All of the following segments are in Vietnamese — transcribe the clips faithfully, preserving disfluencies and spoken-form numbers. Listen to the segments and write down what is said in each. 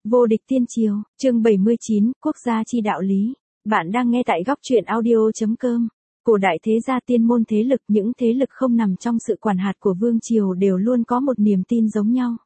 Vô địch tiên triều, chương bảy mươi chín, quốc gia chi đạo lý. Bạn đang nghe tại góc truyện audio.com. Cổ đại thế gia tiên môn thế lực, những thế lực không nằm trong sự quản hạt của vương triều đều luôn có một niềm tin giống nhau.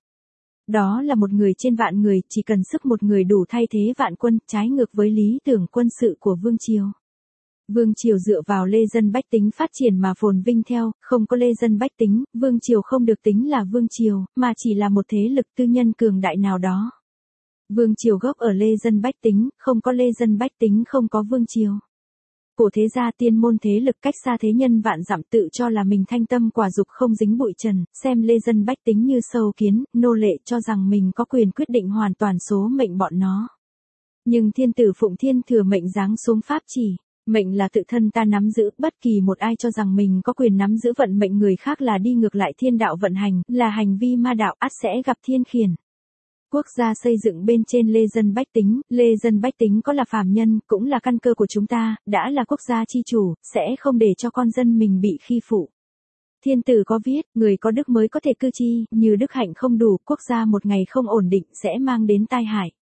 Đó là một người trên vạn người, chỉ cần sức một người đủ thay thế vạn quân, trái ngược với lý tưởng quân sự của vương triều. Vương triều dựa vào lê dân bách tính phát triển mà phồn vinh theo, không có lê dân bách tính, vương triều không được tính là vương triều, mà chỉ là một thế lực tư nhân cường đại nào đó. Vương triều gốc ở lê dân bách tính, không có lê dân bách tính không có vương triều. Cổ thế gia tiên môn thế lực cách xa thế nhân vạn dặm, tự cho là mình thanh tâm quả dục không dính bụi trần, xem lê dân bách tính như sâu kiến, nô lệ, cho rằng mình có quyền quyết định hoàn toàn số mệnh bọn nó. Nhưng thiên tử Phụng Thiên thừa mệnh giáng xuống pháp chỉ. Mệnh là tự thân ta nắm giữ, bất kỳ một ai cho rằng mình có quyền nắm giữ vận mệnh người khác là đi ngược lại thiên đạo vận hành, là hành vi ma đạo, ắt sẽ gặp thiên khiển. Quốc gia xây dựng bên trên lê dân bách tính, lê dân bách tính có là phàm nhân, cũng là căn cơ của chúng ta, đã là quốc gia chi chủ, sẽ không để cho con dân mình bị khi phụ. Thiên tử có viết, người có đức mới có thể cư chi, như đức hạnh không đủ, quốc gia một ngày không ổn định sẽ mang đến tai hại.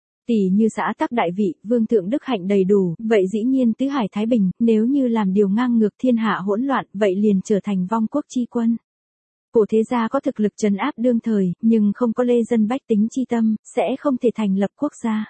Tỷ như xã tắc đại vị, vương thượng đức hạnh đầy đủ, vậy dĩ nhiên tứ hải thái bình, nếu như làm điều ngang ngược thiên hạ hỗn loạn, vậy liền trở thành vong quốc chi quân. Cổ thế gia có thực lực trấn áp đương thời, nhưng không có lê dân bách tính chi tâm, sẽ không thể thành lập quốc gia.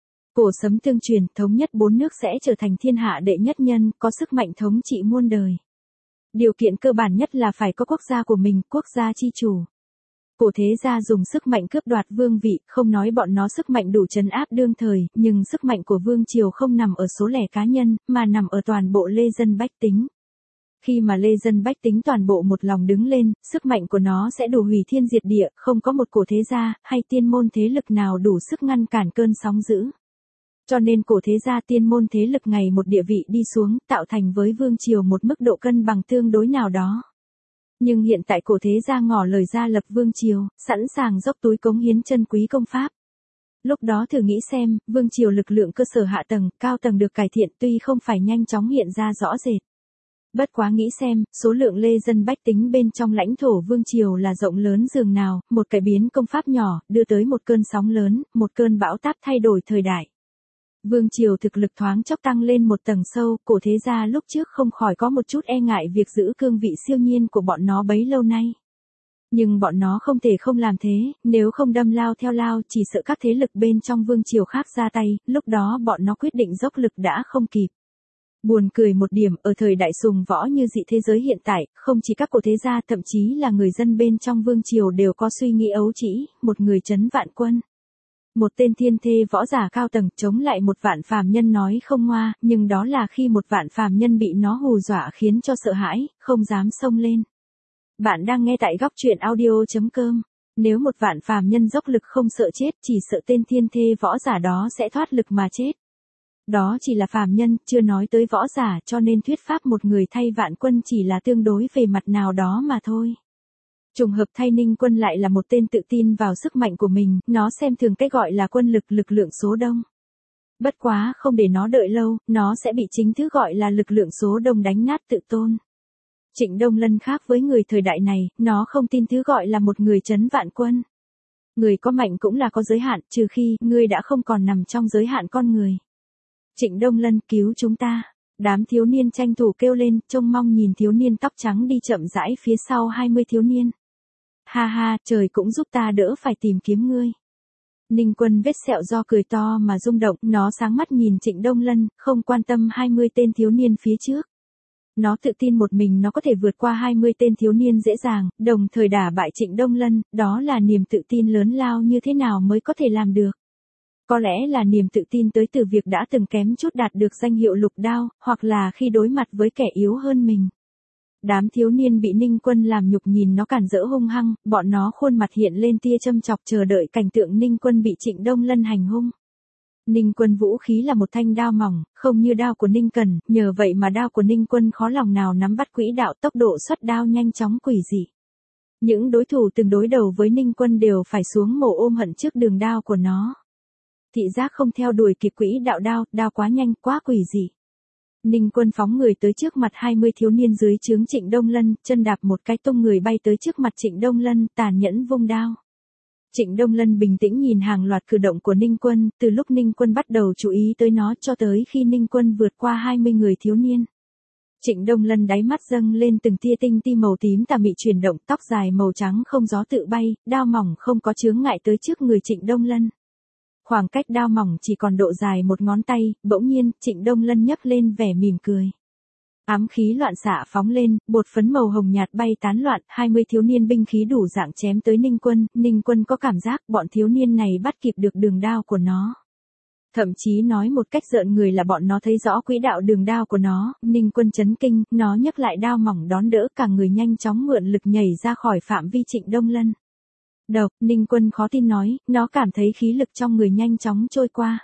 Cổ sấm tương truyền, thống nhất bốn nước sẽ trở thành thiên hạ đệ nhất nhân, có sức mạnh thống trị muôn đời. Điều kiện cơ bản nhất là phải có quốc gia của mình, quốc gia chi chủ. Cổ thế gia dùng sức mạnh cướp đoạt vương vị, không nói bọn nó sức mạnh đủ trấn áp đương thời, nhưng sức mạnh của vương triều không nằm ở số lẻ cá nhân, mà nằm ở toàn bộ lê dân bách tính. Khi mà lê dân bách tính toàn bộ một lòng đứng lên, sức mạnh của nó sẽ đủ hủy thiên diệt địa, không có một cổ thế gia, hay tiên môn thế lực nào đủ sức ngăn cản cơn sóng dữ. Cho nên cổ thế gia tiên môn thế lực ngày một địa vị đi xuống, tạo thành với vương triều một mức độ cân bằng tương đối nào đó. Nhưng hiện tại cổ thế gia ngỏ lời ra lập vương triều, sẵn sàng dốc túi cống hiến chân quý công pháp. Lúc đó thử nghĩ xem, vương triều lực lượng cơ sở hạ tầng, cao tầng được cải thiện tuy không phải nhanh chóng hiện ra rõ rệt. Bất quá nghĩ xem, số lượng lê dân bách tính bên trong lãnh thổ vương triều là rộng lớn dường nào, một cải biến công pháp nhỏ, đưa tới một cơn sóng lớn, một cơn bão táp thay đổi thời đại. Vương triều thực lực thoáng chốc tăng lên một tầng sâu, cổ thế gia lúc trước không khỏi có một chút e ngại việc giữ cương vị siêu nhiên của bọn nó bấy lâu nay. Nhưng bọn nó không thể không làm thế, nếu không đâm lao theo lao, chỉ sợ các thế lực bên trong vương triều khác ra tay, lúc đó bọn nó quyết định dốc lực đã không kịp. Buồn cười một điểm, ở thời đại sùng võ như dị thế giới hiện tại, không chỉ các cổ thế gia, thậm chí là người dân bên trong vương triều đều có suy nghĩ ấu trĩ, một người trấn vạn quân. Một tên thiên thê võ giả cao tầng chống lại một vạn phàm nhân nói không ngoa, nhưng đó là khi một vạn phàm nhân bị nó hù dọa khiến cho sợ hãi, không dám xông lên. Bạn đang nghe tại góc truyện audio.com. Nếu một vạn phàm nhân dốc lực không sợ chết, chỉ sợ tên thiên thê võ giả đó sẽ thoát lực mà chết. Đó chỉ là phàm nhân, chưa nói tới võ giả, cho nên thuyết pháp một người thay vạn quân chỉ là tương đối về mặt nào đó mà thôi. Trùng hợp thay Ninh Quân lại là một tên tự tin vào sức mạnh của mình, nó xem thường cái gọi là quân lực lực lượng số đông. Bất quá không để nó đợi lâu, nó sẽ bị chính thứ gọi là lực lượng số đông đánh nát tự tôn. Trịnh Đông Lân khác với người thời đại này, nó không tin thứ gọi là một người trấn vạn quân. Người có mạnh cũng là có giới hạn, trừ khi người đã không còn nằm trong giới hạn con người. Trịnh Đông Lân cứu chúng ta. Đám thiếu niên tranh thủ kêu lên, trông mong nhìn thiếu niên tóc trắng đi chậm rãi phía sau hai mươi thiếu niên. Ha ha, trời cũng giúp ta đỡ phải tìm kiếm ngươi. Ninh Quân vết sẹo do cười to mà rung động, nó sáng mắt nhìn Trịnh Đông Lân, không quan tâm hai mươi tên thiếu niên phía trước. Nó tự tin một mình nó có thể vượt qua hai mươi tên thiếu niên dễ dàng, đồng thời đả bại Trịnh Đông Lân, đó là niềm tự tin lớn lao như thế nào mới có thể làm được. Có lẽ là niềm tự tin tới từ việc đã từng kém chút đạt được danh hiệu lục đao, hoặc là khi đối mặt với kẻ yếu hơn mình. Đám thiếu niên bị Ninh Quân làm nhục nhìn nó cản rỡ hung hăng, bọn nó khuôn mặt hiện lên tia châm chọc chờ đợi cảnh tượng Ninh Quân bị Trịnh Đông Lân hành hung. Ninh Quân vũ khí là một thanh đao mỏng, không như đao của Ninh Cần, nhờ vậy mà đao của Ninh Quân khó lòng nào nắm bắt quỹ đạo, tốc độ xuất đao nhanh chóng quỷ dị. Những đối thủ từng đối đầu với Ninh Quân đều phải xuống mồ ôm hận trước đường đao của nó. Thị giác không theo đuổi kịp quỹ đạo đao, đao quá nhanh, quá quỷ dị. Ninh Quân phóng người tới trước mặt hai mươi thiếu niên dưới trướng Trịnh Đông Lân, chân đạp một cái tung người bay tới trước mặt Trịnh Đông Lân, tàn nhẫn vung đao. Trịnh Đông Lân bình tĩnh nhìn hàng loạt cử động của Ninh Quân, từ lúc Ninh Quân bắt đầu chú ý tới nó cho tới khi Ninh Quân vượt qua hai mươi người thiếu niên. Trịnh Đông Lân đáy mắt dâng lên từng tia tinh ti màu tím tà mị chuyển động, tóc dài màu trắng không gió tự bay, đao mỏng không có chướng ngại tới trước người Trịnh Đông Lân. Khoảng cách đao mỏng chỉ còn độ dài một ngón tay, bỗng nhiên, Trịnh Đông Lân nhấc lên vẻ mỉm cười. Ám khí loạn xạ phóng lên, bột phấn màu hồng nhạt bay tán loạn, hai mươi thiếu niên binh khí đủ dạng chém tới Ninh Quân, Ninh Quân có cảm giác bọn thiếu niên này bắt kịp được đường đao của nó. Thậm chí nói một cách rợn người là bọn nó thấy rõ quỹ đạo đường đao của nó, Ninh Quân chấn kinh, nó nhấc lại đao mỏng đón đỡ, cả người nhanh chóng mượn lực nhảy ra khỏi phạm vi Trịnh Đông Lân. Độc, Ninh Quân khó tin nói, nó cảm thấy khí lực trong người nhanh chóng trôi qua.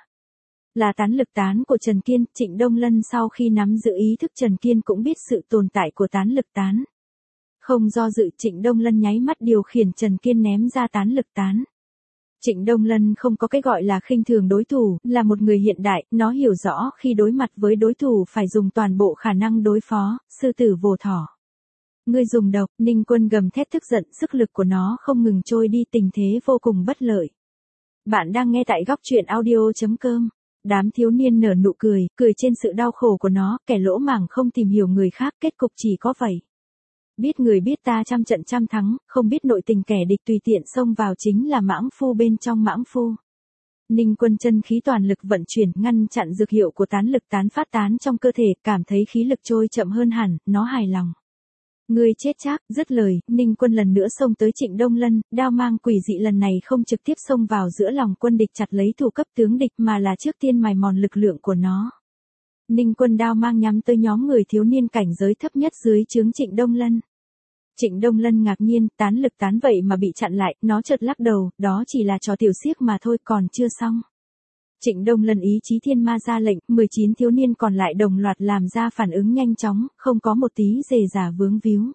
Là tán lực tán của Trần Kiên, Trịnh Đông Lân sau khi nắm giữ ý thức Trần Kiên cũng biết sự tồn tại của tán lực tán. Không do dự, Trịnh Đông Lân nháy mắt điều khiển Trần Kiên ném ra tán lực tán. Trịnh Đông Lân không có cái gọi là khinh thường đối thủ, là một người hiện đại, nó hiểu rõ khi đối mặt với đối thủ phải dùng toàn bộ khả năng đối phó, sư tử vồ thỏ. Ngươi dùng độc, Ninh Quân gầm thét tức giận, sức lực của nó không ngừng trôi đi, tình thế vô cùng bất lợi. Bạn đang nghe tại góc truyện audio chấm com. Đám thiếu niên nở nụ cười, cười trên sự đau khổ của nó, kẻ lỗ mãng không tìm hiểu người khác, kết cục chỉ có vậy. Biết người biết ta trăm trận trăm thắng, không biết nội tình kẻ địch tùy tiện xông vào chính là mãng phu bên trong mãng phu. Ninh Quân chân khí toàn lực vận chuyển, ngăn chặn dược hiệu của tán lực tán phát tán trong cơ thể, cảm thấy khí lực trôi chậm hơn hẳn, nó hài lòng. Ngươi chết chắc, dứt lời, Ninh Quân lần nữa xông tới Trịnh Đông Lân, đao mang quỷ dị lần này không trực tiếp xông vào giữa lòng quân địch chặt lấy thủ cấp tướng địch mà là trước tiên mài mòn lực lượng của nó. Ninh Quân đao mang nhắm tới nhóm người thiếu niên cảnh giới thấp nhất dưới trướng Trịnh Đông Lân. Trịnh Đông Lân ngạc nhiên, tán lực tán vậy mà bị chặn lại, nó chợt lắc đầu, đó chỉ là trò tiểu xiếc mà thôi, còn chưa xong. Trịnh Đông Lân ý chí thiên ma ra lệnh, mười chín thiếu niên còn lại đồng loạt làm ra phản ứng nhanh chóng, không có một tí dề dà vướng víu.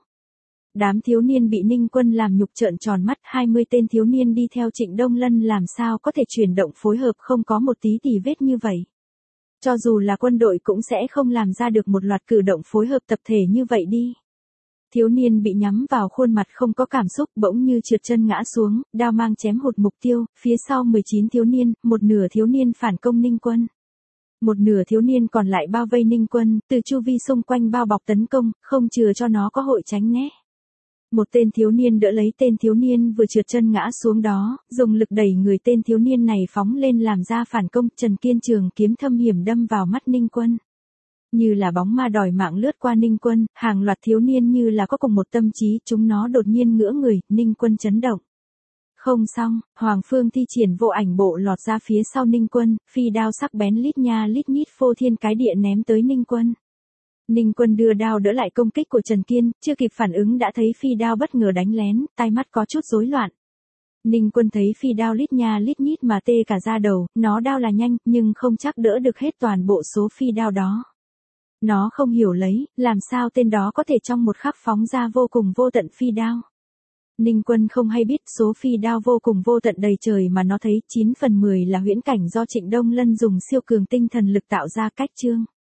Đám thiếu niên bị Ninh Quân làm nhục trợn tròn mắt, hai mươi tên thiếu niên đi theo Trịnh Đông Lân làm sao có thể chuyển động phối hợp không có một tí tì vết như vậy. Cho dù là quân đội cũng sẽ không làm ra được một loạt cử động phối hợp tập thể như vậy đi. Thiếu niên bị nhắm vào khuôn mặt không có cảm xúc, bỗng như trượt chân ngã xuống, đao mang chém hụt mục tiêu, phía sau mười chín thiếu niên, một nửa thiếu niên phản công Ninh Quân. Một nửa thiếu niên còn lại bao vây Ninh Quân, từ chu vi xung quanh bao bọc tấn công, không chừa cho nó có hội tránh né. Một tên thiếu niên đỡ lấy tên thiếu niên vừa trượt chân ngã xuống đó, dùng lực đẩy người tên thiếu niên này phóng lên làm ra phản công, Trần Kiên trường kiếm thâm hiểm đâm vào mắt Ninh Quân. Như là bóng ma đòi mạng lướt qua Ninh Quân, hàng loạt thiếu niên như là có cùng một tâm trí, chúng nó đột nhiên ngửa người, Ninh Quân chấn động. Không xong, Hoàng Phương thi triển vô ảnh bộ lọt ra phía sau Ninh Quân, phi đao sắc bén lít nha lít nhít phô thiên cái địa ném tới Ninh Quân. Ninh Quân đưa đao đỡ lại công kích của Trần Kiên, chưa kịp phản ứng đã thấy phi đao bất ngờ đánh lén, tai mắt có chút rối loạn. Ninh Quân thấy phi đao lít nha lít nhít mà tê cả da đầu, nó đao là nhanh, nhưng không chắc đỡ được hết toàn bộ số phi đao đó. Nó không hiểu lấy, làm sao tên đó có thể trong một khắc phóng ra vô cùng vô tận phi đao. Ninh Quân không hay biết số phi đao vô cùng vô tận đầy trời mà nó thấy chín phần mười là huyễn cảnh do Trịnh Đông Lân dùng siêu cường tinh thần lực tạo ra cách chương.